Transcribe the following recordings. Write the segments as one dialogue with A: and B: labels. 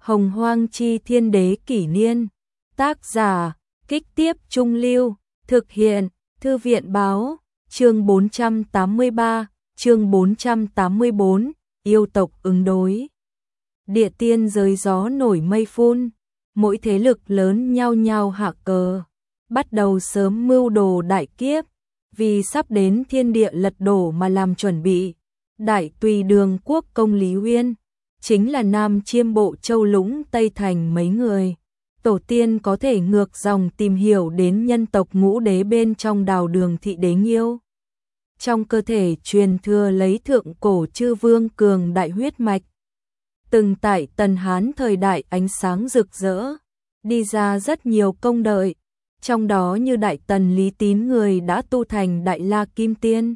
A: Hồng Hoang Chi Thiên Đế Kỷ Niên. Tác giả, Kích Tiếp Trung Lưu. Thực hiện, Thư viện Báo. Chương 483, chương 484, yêu tộc ứng đối. Địa tiên giới gió nổi mây phun, mỗi thế lực lớn nhao nhao hạ cờ, bắt đầu sớm mưu đồ đại kiếp, vì sắp đến thiên địa lật đổ mà làm chuẩn bị. Đại Tùy Đường quốc công Lý Uyên, chính là Nam Chiêm Bộ Châu Lũng Tây Thành mấy người. Tổ tiên có thể ngược dòng tìm hiểu đến nhân tộc ngũ đế bên trong Đào Đường thị đế Nghiêu. Trong cơ thể truyền thừa lấy thượng cổ chư vương cường đại huyết mạch. Từng tại Tần Hán thời đại ánh sáng rực rỡ, đi ra rất nhiều công đợi, trong đó như Đại Tần Lý Tín người đã tu thành Đại La Kim Tiên.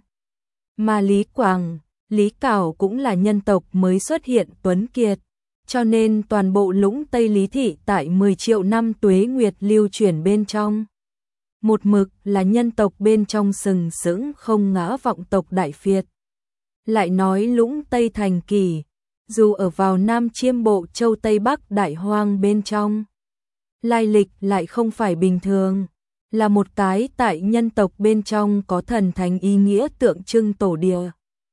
A: Mà Lý Quảng, Lý Cảo cũng là nhân tộc mới xuất hiện tuấn kiệt, cho nên toàn bộ Lũng Tây Lý thị tại 10 triệu năm tuế nguyệt lưu chuyển bên trong. Một mực là nhân tộc bên trong sừng sững không ngã vọng tộc Đại Phiệt. Lại nói Lũng Tây Thành Kỳ, dù ở vào Nam Chiêm Bộ Châu Tây Bắc Đại Hoang bên trong, lai lịch lại không phải bình thường, là một cái tại nhân tộc bên trong có thần thánh ý nghĩa tượng trưng tổ địa.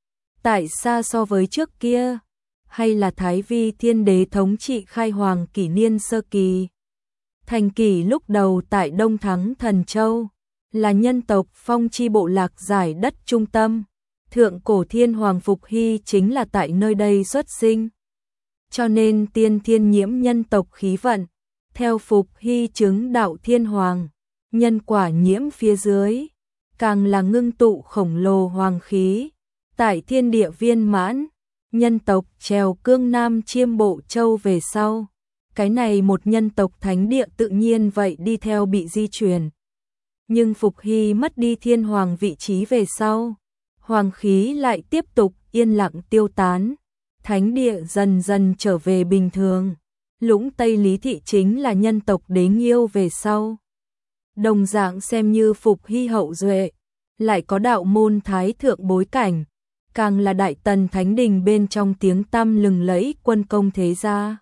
A: Tại xa so với trước kia, hay là Thái Vi Thiên Đế thống trị khai hoàng kỷ niên sơ kỳ. Thành Kỳ lúc đầu tại Đông Thắng Thần Châu, là nhân tộc phong chi bộ lạc giải đất trung tâm. Thượng cổ thiên hoàng Phục Hy chính là tại nơi đây xuất sinh. Cho nên tiên thiên nhiễm nhân tộc khí vận, theo Phục Hy chứng đạo thiên hoàng, nhân quả nhiễm phía dưới, càng là ngưng tụ khổng lồ hoàng khí. Tại thiên địa viên mãn, nhân tộc trèo cương Nam Chiêm Bộ Châu về sau. Cái này một nhân tộc thánh địa tự nhiên vậy đi theo bị di truyền. Nhưng Phục Hy mất đi thiên hoàng vị trí về sau, hoàng khí lại tiếp tục yên lặng tiêu tán, thánh địa dần dần trở về bình thường. Lũng Tây Lý thị chính là nhân tộc đế Nghiêu về sau. Đồng dạng xem như Phục Hy hậu duệ, lại có đạo môn thái thượng bối cảnh, càng là Đại Tần Thánh Đình bên trong tiếng tăm lừng lẫy quân công thế gia.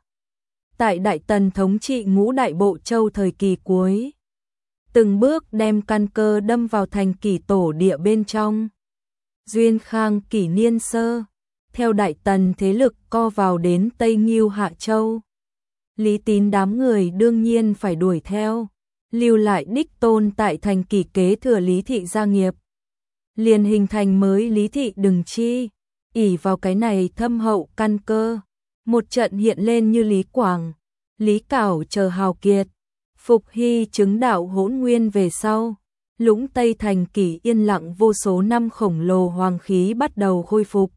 A: Tại Đại Tần thống trị ngũ đại bộ châu thời kỳ cuối, từng bước đem căn cơ đâm vào thành Kỷ tổ địa bên trong. Duyên Khang kỷ niên sơ, theo Đại Tần thế lực co vào đến Tây Nghiêu Hạ Châu. Lý Tín đám người đương nhiên phải đuổi theo, lưu lại đích tôn tại thành Kỷ kế thừa Lý thị gia nghiệp. Liền hình thành mới Lý thị Đừng Chi, ỷ vào cái này thâm hậu căn cơ, một trận hiện lên như Lý Quảng, Lý Cảo chờ hào kiệt. Phục Hy chứng đạo Hỗn Nguyên về sau, Lũng Tây Thành Kỷ yên lặng vô số năm khổng lồ hoàng khí bắt đầu khôi phục.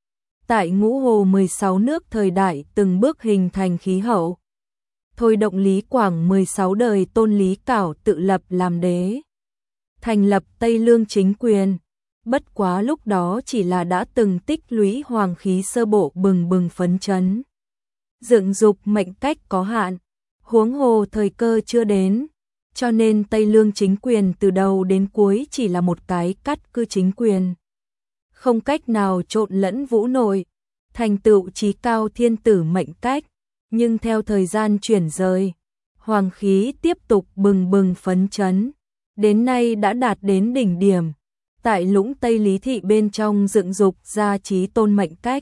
A: Tại Ngũ Hồ 16 nước thời đại từng bước hình thành khí hậu. Thôi động Lý Quảng 16 đời tôn Lý Cảo tự lập làm đế. Thành lập Tây Lương chính quyền. Bất quá lúc đó chỉ là đã từng tích lũy hoàng khí sơ bộ bừng bừng phấn chấn. Dựng dục mệnh cách có hạn, huống hồ thời cơ chưa đến, cho nên Tây Lương chính quyền từ đầu đến cuối chỉ là một cái cắt cư chính quyền. Không cách nào trộn lẫn vũ nội, thành tựu chí cao thiên tử mệnh cách, nhưng theo thời gian chuyển rời, hoàng khí tiếp tục bừng bừng phấn chấn, đến nay đã đạt đến đỉnh điểm. Tại Lũng Tây Lý thị bên trong dựng dục ra chí tôn mệnh cách,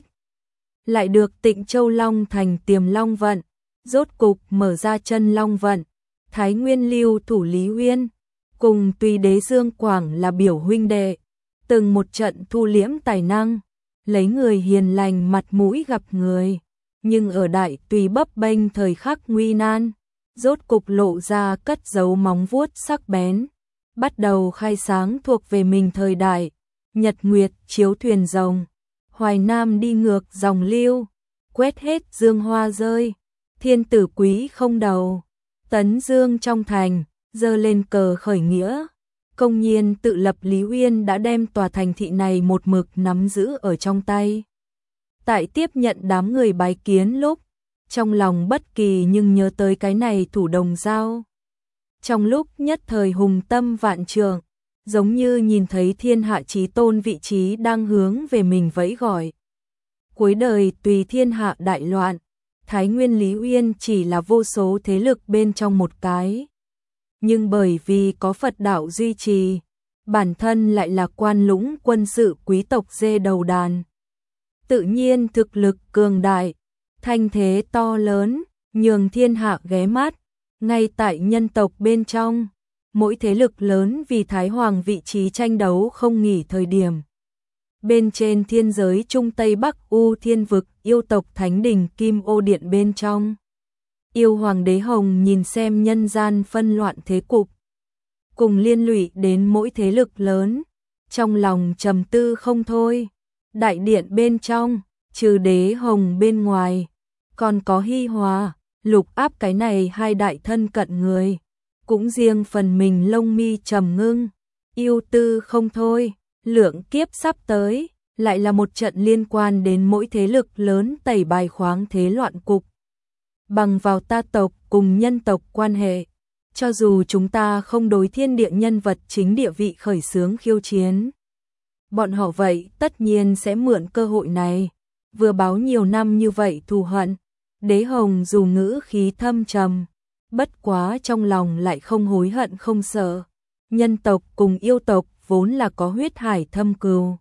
A: lại được Tịnh Châu Long thành Tiềm Long vận, rốt cục mở ra chân Long vận. Thái Nguyên lưu thủ Lý Uyên, cùng Tùy đế Dương Quảng là biểu huynh đệ, từng một trận thu liễm tài năng, lấy người hiền lành mặt mũi gặp người, nhưng ở Đại Tùy bấp bênh thời khắc nguy nan, rốt cục lộ ra cất giấu móng vuốt sắc bén, bắt đầu khai sáng thuộc về mình thời đại. Nhật Nguyệt chiếu thuyền rồng, Hoài Nam đi ngược dòng lưu, quét hết dương hoa rơi, thiên tử quý không đầu. Tấn Dương trong thành, giơ lên cờ khởi nghĩa, công nhiên tự lập. Lý Uyên đã đem tòa thành thị này một mực nắm giữ ở trong tay. Tại tiếp nhận đám người bái kiến lúc, trong lòng bất kỳ nhưng nhớ tới cái này thủ đồng dao. Trong lúc nhất thời hùng tâm vạn trượng, giống như nhìn thấy thiên hạ chí tôn vị trí đang hướng về mình vẫy gọi. Cuối đời Tùy thiên hạ đại loạn, Thái Nguyên Lý Uyên chỉ là vô số thế lực bên trong một cái. Nhưng bởi vì có Phật đạo duy trì, bản thân lại là quan lũng quân sự quý tộc dê đầu đàn. Tự nhiên thực lực cường đại, thanh thế to lớn, nhường thiên hạ ghé mắt. Ngay tại nhân tộc bên trong, mỗi thế lực lớn vì Thái Hoàng vị trí tranh đấu không nghỉ thời điểm. Bên trên thiên giới Trung Tây Bắc U Thiên Vực, yêu tộc Thánh Đình Kim Ô Điện bên trong. Yêu Hoàng Đế Hồng nhìn xem nhân gian phân loạn thế cục, cùng liên lụy đến mỗi thế lực lớn, trong lòng trầm tư không thôi. Đại điện bên trong, trừ Đế Hồng bên ngoài, còn có Hi Hòa, Lục Áp cái này hai đại thân cận người, cũng riêng phần mình lông mi trầm ngưng, yêu tư không thôi. Lượng kiếp sắp tới, lại là một trận liên quan đến mỗi thế lực lớn tẩy bài khoáng thế loạn cục. Bằng vào ta tộc cùng nhân tộc quan hệ, cho dù chúng ta không đối thiên địa nhân vật chính địa vị khởi xướng khiêu chiến, bọn họ vậy tất nhiên sẽ mượn cơ hội này, vừa báo nhiều năm như vậy thù hận. Đế Hồng dù ngữ khí thâm trầm, bất quá trong lòng lại không hối hận không sợ. Nhân tộc cùng yêu tộc vốn là có huyết hải thâm cừu,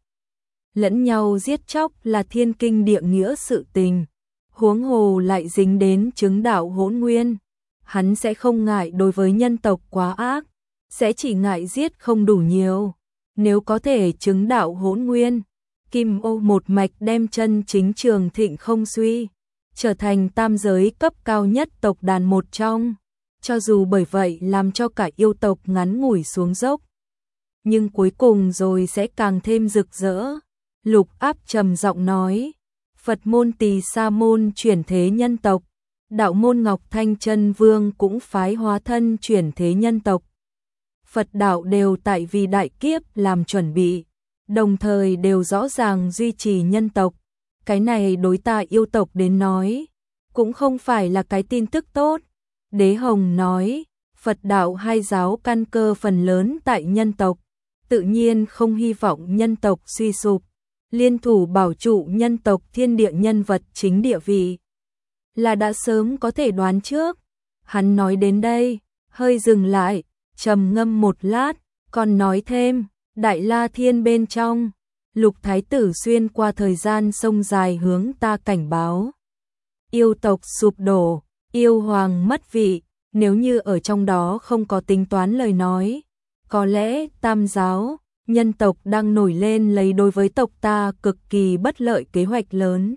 A: lẫn nhau giết chóc là thiên kinh địa nghĩa sự tình, huống hồ lại dính đến chứng đạo hỗn nguyên, hắn sẽ không ngại đối với nhân tộc quá ác, sẽ chỉ ngại giết không đủ nhiều. Nếu có thể chứng đạo hỗn nguyên, Kim Ô một mạch đem chân chính trường thịnh không suy, trở thành tam giới cấp cao nhất tộc đàn một trong, cho dù bởi vậy làm cho cả yêu tộc ngắn ngủi xuống dốc, nhưng cuối cùng rồi sẽ càng thêm rực rỡ. Lục Áp trầm giọng nói, Phật môn Tỳ Sa môn chuyển thế nhân tộc, đạo môn Ngọc Thanh Chân Vương cũng phái hóa thân chuyển thế nhân tộc. Phật đạo đều tại vì đại kiếp làm chuẩn bị, đồng thời đều rõ ràng duy trì nhân tộc. Cái này đối ta yêu tộc đến nói, cũng không phải là cái tin tức tốt. Đế Hồng nói, Phật đạo hai giáo căn cơ phần lớn tại nhân tộc, tự nhiên không hy vọng nhân tộc suy sụp, liên thủ bảo trụ nhân tộc thiên địa nhân vật chính địa vị, là đã sớm có thể đoán trước. Hắn nói đến đây, hơi dừng lại, trầm ngâm một lát, còn nói thêm, Đại La Thiên bên trong, Lục Thái tử xuyên qua thời gian sông dài hướng ta cảnh báo. Yêu tộc sụp đổ, yêu hoàng mất vị, nếu như ở trong đó không có tính toán lời nói, có lẽ tam giáo, nhân tộc đang nổi lên lấy đối với tộc ta cực kỳ bất lợi kế hoạch lớn.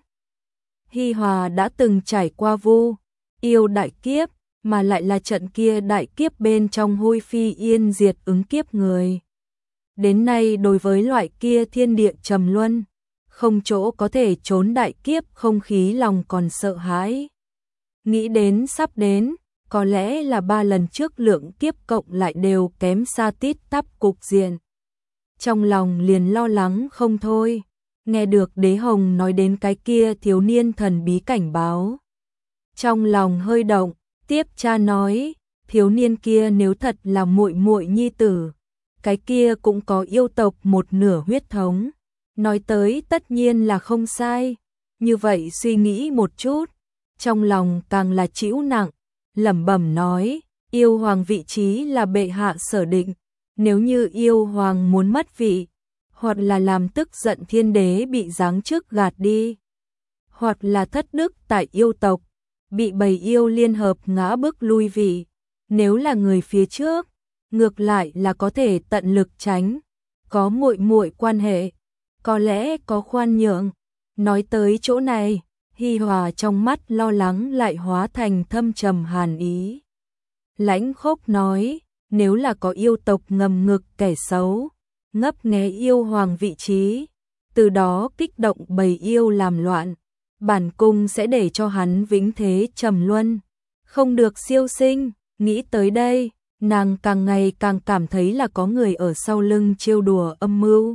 A: Hi Hòa đã từng trải qua vu, yêu đại kiếp, mà lại là trận kia đại kiếp bên trong hôi phi yên diệt ứng kiếp người. Đến nay đối với loại kia thiên địa trầm luân, không chỗ có thể trốn đại kiếp không khí lòng còn sợ hãi. Nghĩ đến sắp đến, có lẽ là 3 lần trước lượng kiếp cộng lại đều kém xa tít tắp cục diện. Trong lòng liền lo lắng không thôi, nghe được Đế Hồng nói đến cái kia thiếu niên thần bí cảnh báo. Trong lòng hơi động, tiếp cha nói, thiếu niên kia nếu thật là muội muội nhi tử, cái kia cũng có yêu tộc một nửa huyết thống. Nói tới tất nhiên là không sai, như vậy suy nghĩ một chút, trong lòng càng là chịu nặng, lẩm bẩm nói, yêu hoàng vị trí là bệ hạ sở định, nếu như yêu hoàng muốn mất vị, hoặc là làm tức giận thiên đế bị giáng chức gạt đi, hoặc là thất đức tại yêu tộc, bị bầy yêu liên hợp ngã bức lui vị, nếu là người phía trước, ngược lại là có thể tận lực tránh, có muội muội quan hệ, có lẽ có khoan nhượng. Nói tới chỗ này, Hi Hòa trong mắt lo lắng lại hóa thành thâm trầm hàn ý. Lãnh Khốc nói, nếu là có yêu tộc ngầm ngực kẻ xấu, ngấp nghé yêu hoàng vị trí, từ đó kích động bầy yêu làm loạn, bản cung sẽ để cho hắn vĩnh thế trầm luân, không được siêu sinh. Nghĩ tới đây, nàng càng ngày càng cảm thấy là có người ở sau lưng trêu đùa âm mưu,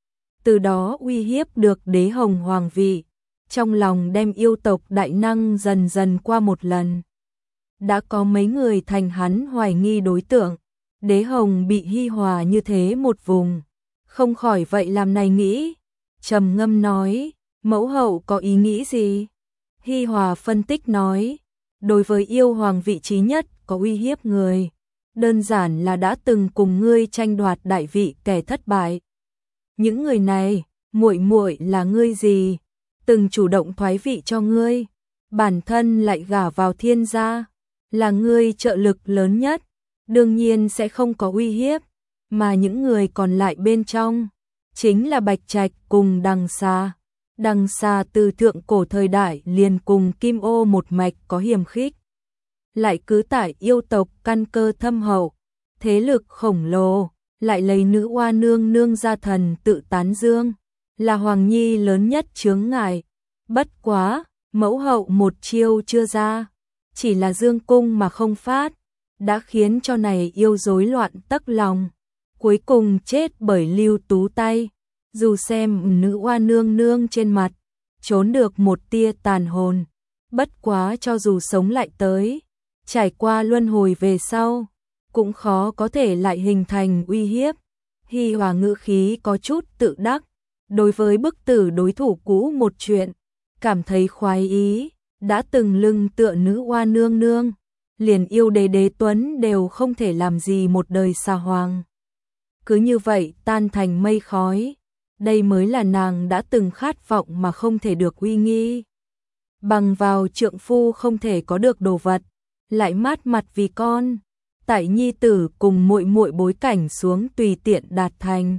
A: từ đó uy hiếp được Đế Hồng hoàng vị. Trong lòng đem yêu tộc đại năng dần dần qua một lần. Đã có mấy người thành hắn hoài nghi đối tượng, Đế Hồng bị Hi Hòa như thế một vùng, không khỏi vậy làm này nghĩ, trầm ngâm nói, mẫu hậu có ý nghĩ gì? Hi Hòa phân tích nói, đối với yêu hoàng vị trí nhất có uy hiếp người, đơn giản là đã từng cùng ngươi tranh đoạt đại vị kẻ thất bại. Những người này, muội muội là ngươi gì, từng chủ động thoái vị cho ngươi, bản thân lại gả vào Thiên gia, là ngươi trợ lực lớn nhất, đương nhiên sẽ không có uy hiếp, mà những người còn lại bên trong chính là Bạch Trạch cùng Đằng Xà. Đằng Xà từ thượng cổ thời đại liền cùng Kim Ô một mạch có hiềm khích, lại cứ tại yêu tộc căn cơ thâm hậu, thế lực khổng lồ, lại lấy nữ oa nương nương gia thần tự tán dương, là hoàng nhi lớn nhất chướng ngại. Bất quá, mẫu hậu một chiêu chưa ra, chỉ là dương cung mà không phát, đã khiến cho này yêu rối loạn tấc lòng, cuối cùng chết bởi Lưu Tú tay. Dù xem nữ oa nương nương trên mặt trốn được một tia tàn hồn, bất quá cho dù sống lại tới, trải qua luân hồi về sau, cũng khó có thể lại hình thành uy hiếp. Hi Hòa ngữ khí có chút tự đắc, đối với bức tử đối thủ cũ một chuyện, cảm thấy khoái ý, đã từng lưng tựa nữ oa nương nương, liền yêu đế đế tuấn đều không thể làm gì một đời xà hoàng. Cứ như vậy tan thành mây khói, đây mới là nàng đã từng khát vọng mà không thể được uy nghi. Bằng vào trượng phu không thể có được đồ vật, lại mát mặt vì con, tại nhi tử cùng muội muội bối cảnh xuống tùy tiện đạt thành.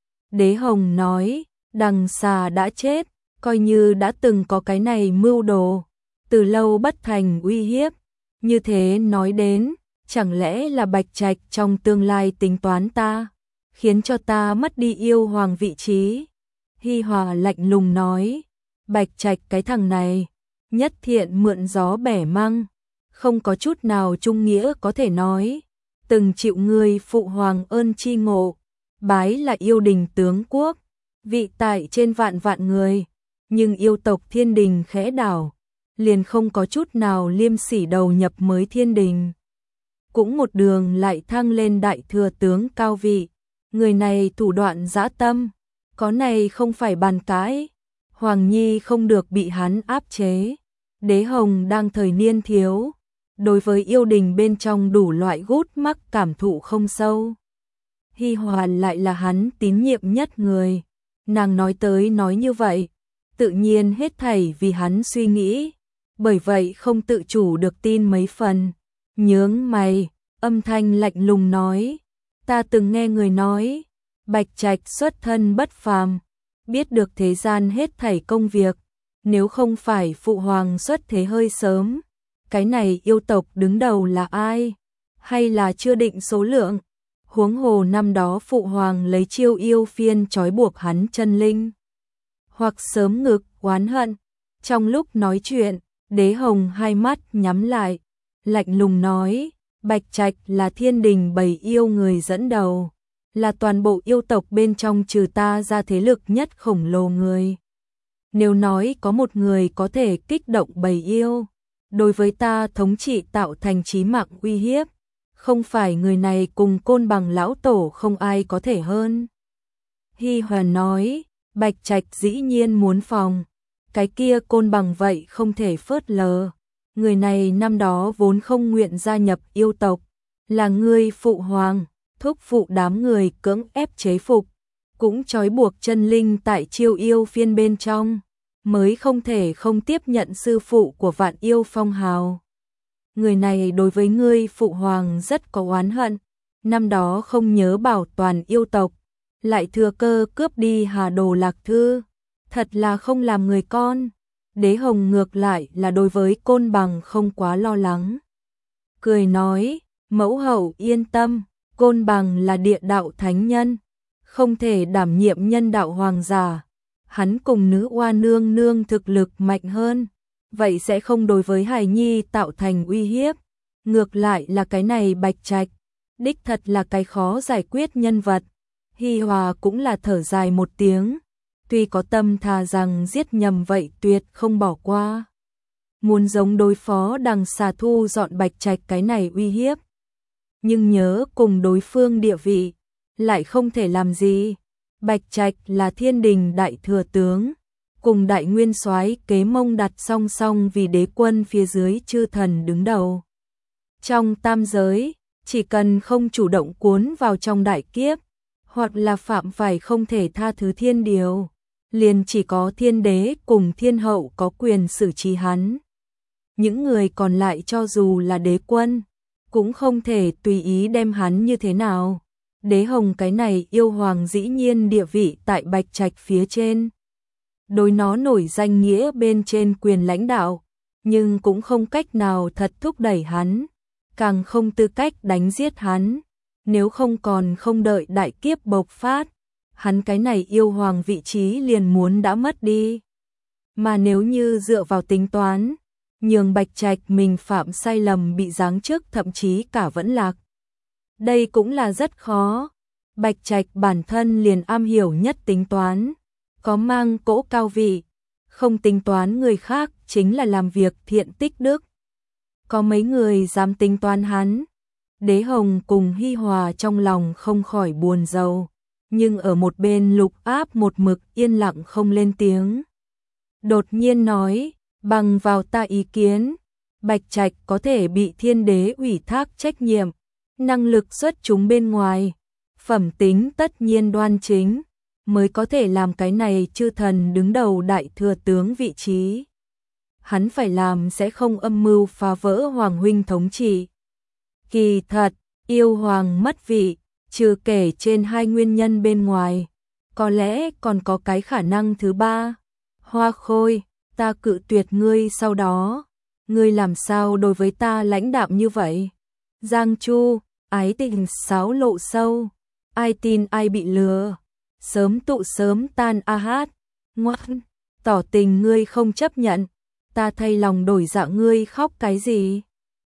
A: Đế Hồng nói, Đằng Xà đã chết, coi như đã từng có cái này mưu đồ, từ lâu bất thành uy hiếp. Như thế nói đến, chẳng lẽ là Bạch Trạch trong tương lai tính toán ta, khiến cho ta mất đi yêu hoàng vị trí. Hi Hòa lạnh lùng nói, Bạch Trạch cái thằng này, nhất thiện mượn gió bẻ măng, không có chút nào trung nghĩa có thể nói, từng chịu người phụ hoàng ơn chi ngộ, bái là yêu đình tướng quốc, vị tại trên vạn vạn người, nhưng yêu tộc thiên đình khẽ đảo, liền không có chút nào liêm sỉ đầu nhập mới thiên đình. Cũng một đường lại thăng lên đại thừa tướng cao vị, người này thủ đoạn dã tâm, có này không phải bàn cãi, Hoàng Nhi không được bị hắn áp chế. Đế Hồng đang thời niên thiếu, đối với yêu đình bên trong đủ loại gút mắc cảm thụ không sâu. Hi Hòa lại là hắn tín nhiệm nhất người, nàng nói tới nói như vậy, tự nhiên hết thảy vì hắn suy nghĩ, bởi vậy không tự chủ được tin mấy phần. Nhướng mày, âm thanh lạnh lùng nói, ta từng nghe người nói, Bạch Trạch xuất thân bất phàm, biết được thế gian hết thảy công việc, nếu không phải phụ hoàng xuất thế hơi sớm, cái này yêu tộc đứng đầu là ai, hay là chưa định số lượng, huống hồ năm đó phụ hoàng lấy chiêu yêu phiên trói buộc hắn chân linh, hoặc sớm ngực oán hận. Trong lúc nói chuyện, Đế Hồng hai mắt nhắm lại, lạnh lùng nói, Bạch Trạch là thiên đình bầy yêu người dẫn đầu, là toàn bộ yêu tộc bên trong trừ ta ra thế lực nhất khổng lồ người. Nếu nói có một người có thể kích động bầy yêu, đối với ta thống trị tạo thành chí mạng uy hiếp, không phải người này cùng Côn Bằng lão tổ không ai có thể hơn. Hi Hòa nói, Bạch Trạch dĩ nhiên muốn phòng, cái kia Côn Bằng vậy không thể phớt lờ. Người này năm đó vốn không nguyện gia nhập yêu tộc, là ngươi phụ hoàng, thúc phụ đám người cưỡng ép chế phục, cũng trói buộc chân linh tại chiêu yêu phiên bên trong, mới không thể không tiếp nhận sư phụ của Vạn Yêu phong hào. Người này đối với ngươi phụ hoàng rất có oán hận, năm đó không nhớ bảo toàn yêu tộc, lại thừa cơ cướp đi Hà Đồ Lạc Thư, thật là không làm người con. Đế Hồng ngược lại là đối với Côn Bằng không quá lo lắng. Cười nói, mẫu hậu yên tâm, Côn Bằng là địa đạo thánh nhân, không thể đảm nhiệm nhân đạo hoàng giả. Hắn cùng nữ oa nương nương thực lực mạnh hơn, vậy sẽ không đối với hài nhi tạo thành uy hiếp. Ngược lại là cái này Bạch Trạch, đích thật là cái khó giải quyết nhân vật. Hi Hòa cũng là thở dài một tiếng, tuy có tâm thà rằng giết nhầm vậy tuyệt không bỏ qua. Muốn giống đối phó Đằng Xà thu dọn Bạch Trạch cái này uy hiếp, nhưng nhớ cùng đối phương địa vị, lại không thể làm gì. Bạch Trạch là thiên đình đại thừa tướng, cùng đại nguyên soái Kế Mông đặt song song vì đế quân phía dưới chư thần đứng đầu. Trong tam giới, chỉ cần không chủ động cuốn vào trong đại kiếp, hoặc là phạm phải không thể tha thứ thiên điều, liền chỉ có thiên đế cùng thiên hậu có quyền xử trí hắn. Những người còn lại cho dù là đế quân, cũng không thể tùy ý đem hắn như thế nào. Đế Hồng cái này yêu hoàng dĩ nhiên địa vị tại Bạch Trạch phía trên. Đối nó nổi danh nghĩa bên trên quyền lãnh đạo, nhưng cũng không cách nào thật thúc đẩy hắn, càng không tư cách đánh giết hắn. Nếu không còn không đợi đại kiếp bộc phát, hắn cái này yêu hoàng vị trí liền muốn đã mất đi. Mà nếu như dựa vào tính toán, nhường Bạch Trạch mình phạm sai lầm bị giáng chức thậm chí cả vẫn lạc, đây cũng là rất khó. Bạch Trạch bản thân liền am hiểu nhất tính toán, có mang cỗ cao vị, không tính toán người khác chính là làm việc thiện tích đức. Có mấy người dám tính toán hắn. Đế Hồng cùng Hi Hòa trong lòng không khỏi buồn rầu, nhưng ở một bên Lục Áp một mực yên lặng không lên tiếng. Đột nhiên nói, bằng vào ta ý kiến, Bạch Trạch có thể bị thiên đế ủy thác trách nhiệm, năng lực xuất chúng bên ngoài, phẩm tính tất nhiên đoan chính, mới có thể làm cái này chư thần đứng đầu đại thừa tướng vị trí. Hắn phải làm sẽ không âm mưu phá vỡ hoàng huynh thống trị. Kỳ thật, yêu hoàng mất vị, trừ kể trên hai nguyên nhân bên ngoài, có lẽ còn có cái khả năng thứ ba. Hoa Khôi, ta cự tuyệt ngươi sau đó, ngươi làm sao đối với ta lãnh đạm như vậy? Giang Chu, ái tình xáo lộ sâu, ai tin ai bị lừa, sớm tụ sớm tan a hát, ngoan, tỏ tình ngươi không chấp nhận, ta thay lòng đổi dạ ngươi khóc cái gì?